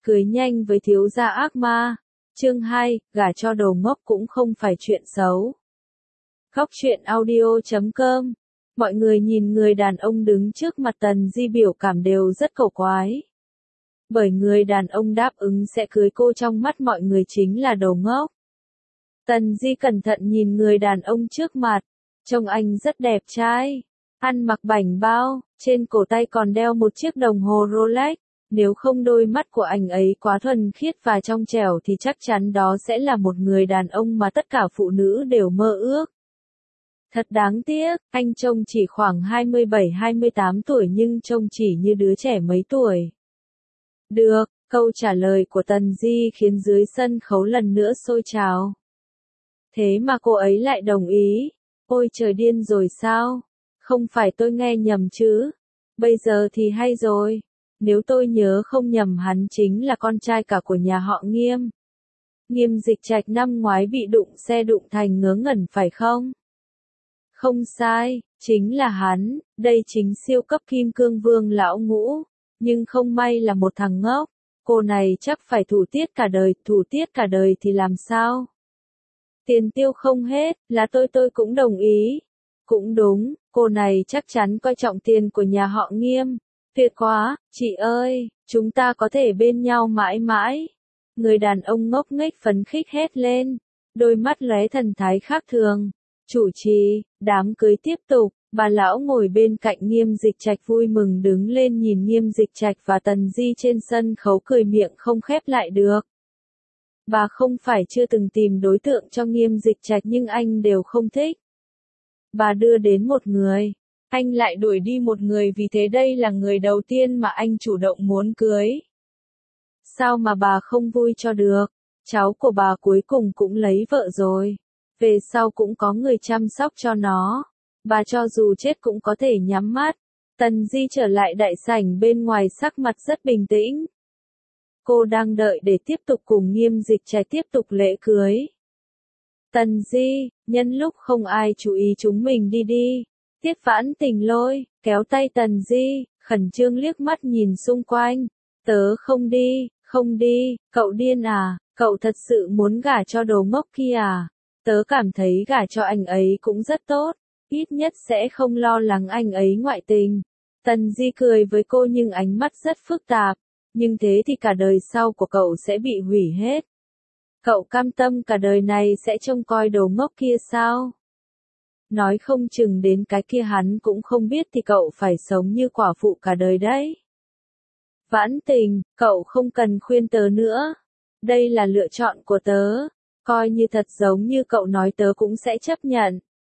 Cưới nhanh với thiếu gia ác ma. Chương 2, gả cho đồ ngốc cũng không phải chuyện xấu. Góc truyện audio.com. Mọi người nhìn người đàn ông đứng trước mặt Tần Di biểu cảm đều rất cổ quái. Bởi người đàn ông đáp ứng sẽ cưới cô trong mắt mọi người chính là đồ ngốc. Tần Di cẩn thận nhìn người đàn ông trước mặt. Trông anh rất đẹp trai. Ăn mặc bảnh bao, trên cổ tay còn đeo một chiếc đồng hồ Rolex. Nếu không đôi mắt của anh ấy quá thuần khiết và trong trẻo thì chắc chắn đó sẽ là một người đàn ông mà tất cả phụ nữ đều mơ ước. Thật đáng tiếc, anh trông chỉ khoảng 27-28 tuổi nhưng trông chỉ như đứa trẻ mấy tuổi. Được, câu trả lời của Tần Di khiến dưới sân khấu lần nữa sôi trào. Thế mà cô ấy lại đồng ý. Ôi trời, điên rồi sao? Không phải tôi nghe nhầm chứ? Bây giờ thì hay rồi. Nếu tôi nhớ không nhầm hắn chính là con trai cả của nhà họ Nghiêm. Nghiêm Dịch Trạch năm ngoái bị xe đụng thành ngớ ngẩn phải không? Không sai, chính là hắn, đây chính siêu cấp kim cương vương lão ngũ. Nhưng không may là một thằng ngốc. Cô này chắc phải thủ tiết cả đời thì làm sao? Tiền tiêu không hết, là tôi cũng đồng ý. Cũng đúng, cô này chắc chắn coi trọng tiền của nhà họ Nghiêm. Tuyệt quá, chị ơi, chúng ta có thể bên nhau mãi mãi. Người đàn ông ngốc nghếch phấn khích hét lên, đôi mắt lóe thần thái khác thường. Chủ trì, đám cưới tiếp tục, bà lão ngồi bên cạnh Nghiêm Dịch Trạch vui mừng đứng lên nhìn Nghiêm Dịch Trạch và Tần Di trên sân khấu cười miệng không khép lại được. Bà không phải chưa từng tìm đối tượng cho Nghiêm Dịch Trạch nhưng anh đều không thích. Bà đưa đến một người. Anh lại đuổi đi một người, vì thế đây là người đầu tiên mà anh chủ động muốn cưới. Sao mà bà không vui cho được? Cháu của bà cuối cùng cũng lấy vợ rồi. Về sau cũng có người chăm sóc cho nó. Bà cho dù chết cũng có thể nhắm mắt. Tần Di trở lại đại sảnh bên ngoài sắc mặt rất bình tĩnh. Cô đang đợi để tiếp tục cùng Nghiêm Dịch Trạch tiếp tục lễ cưới. Tần Di, nhân lúc không ai chú ý chúng mình đi. Tiết Vãn Tình lôi, kéo tay Tần Di, khẩn trương liếc mắt nhìn xung quanh. Tớ không đi, cậu điên à, cậu thật sự muốn gả cho đồ ngốc kia à? Tớ cảm thấy gả cho anh ấy cũng rất tốt, ít nhất sẽ không lo lắng anh ấy ngoại tình. Tần Di cười với cô nhưng ánh mắt rất phức tạp, nhưng thế thì cả đời sau của cậu sẽ bị hủy hết. Cậu cam tâm cả đời này sẽ trông coi đồ ngốc kia sao? Nói không chừng đến cái kia hắn cũng không biết thì cậu phải sống như quả phụ cả đời đấy. Vãn Tình, cậu không cần khuyên tớ nữa. Đây là lựa chọn của tớ. Coi như thật giống như cậu nói tớ cũng sẽ chấp nhận.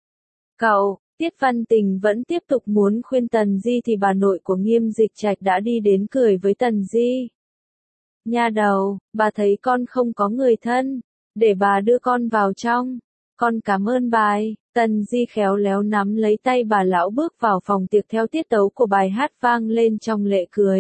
Cậu, Tiết Văn Tình vẫn tiếp tục muốn khuyên Tần Di thì bà nội của Nghiêm Dịch Trạch đã đi đến cười với Tần Di. Nha đầu, bà thấy con không có người thân. Để bà đưa con vào trong. Con cảm ơn bà. Tần Di khéo léo nắm lấy tay bà lão bước vào phòng tiệc theo tiết tấu của bài hát vang lên trong lễ cưới.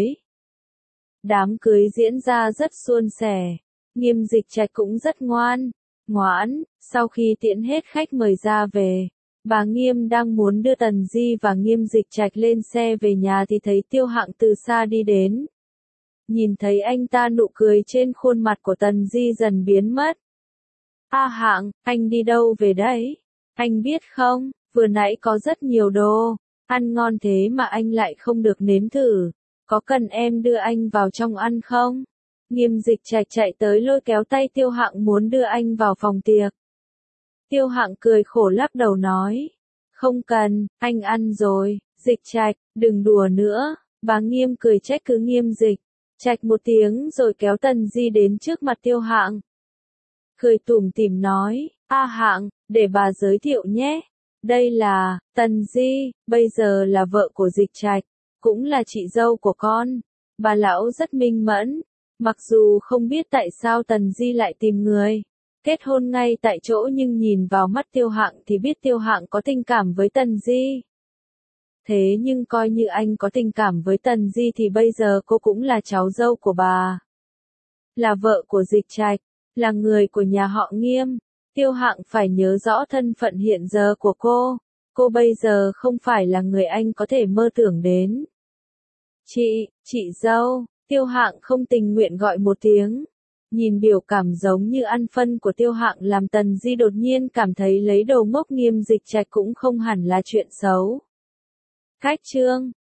Đám cưới diễn ra rất suôn sẻ. Nghiêm Dịch Trạch cũng rất ngoãn. Sau khi tiễn hết khách mời ra về, bà Nghiêm đang muốn đưa Tần Di và Nghiêm Dịch Trạch lên xe về nhà thì thấy Tiêu Hạng từ xa đi đến. Nhìn thấy anh ta, nụ cười trên khuôn mặt của Tần Di dần biến mất. A Hạng, anh đi đâu về đấy? Anh biết không, vừa nãy có rất nhiều đồ ăn ngon thế mà anh lại không được nếm thử. Có cần em đưa anh vào trong ăn không? Nghiêm Dịch Trạch chạy tới lôi kéo tay Tiêu Hạng muốn đưa anh vào phòng tiệc. Tiêu Hạng cười khổ lắc đầu nói. Không cần, anh ăn rồi. Dịch Trạch, đừng đùa nữa. Bà Nghiêm cười trách cứ Nghiêm Dịch Trạch một tiếng rồi kéo Tần Di đến trước mặt Tiêu Hạng. Cười tủm tỉm nói, A Hạng, để bà giới thiệu nhé. Đây là, Tần Di, bây giờ là vợ của Dịch Trạch, cũng là chị dâu của con. Bà lão rất minh mẫn, mặc dù không biết tại sao Tần Di lại tìm người kết hôn ngay tại chỗ nhưng nhìn vào mắt Tiêu Hạng thì biết Tiêu Hạng có tình cảm với Tần Di. Thế nhưng coi như anh có tình cảm với Tần Di thì bây giờ cô cũng là cháu dâu của bà. Là vợ của Dịch Trạch, là người của nhà họ Nghiêm. Tiêu Hạng phải nhớ rõ thân phận hiện giờ của cô. Cô bây giờ không phải là người anh có thể mơ tưởng đến. Chị dâu, Tiêu Hạng không tình nguyện gọi một tiếng. Nhìn biểu cảm giống như ăn phân của Tiêu Hạng làm Tần Di đột nhiên cảm thấy lấy đầu ngốc Nghiêm Dịch Trạch cũng không hẳn là chuyện xấu. Cách chương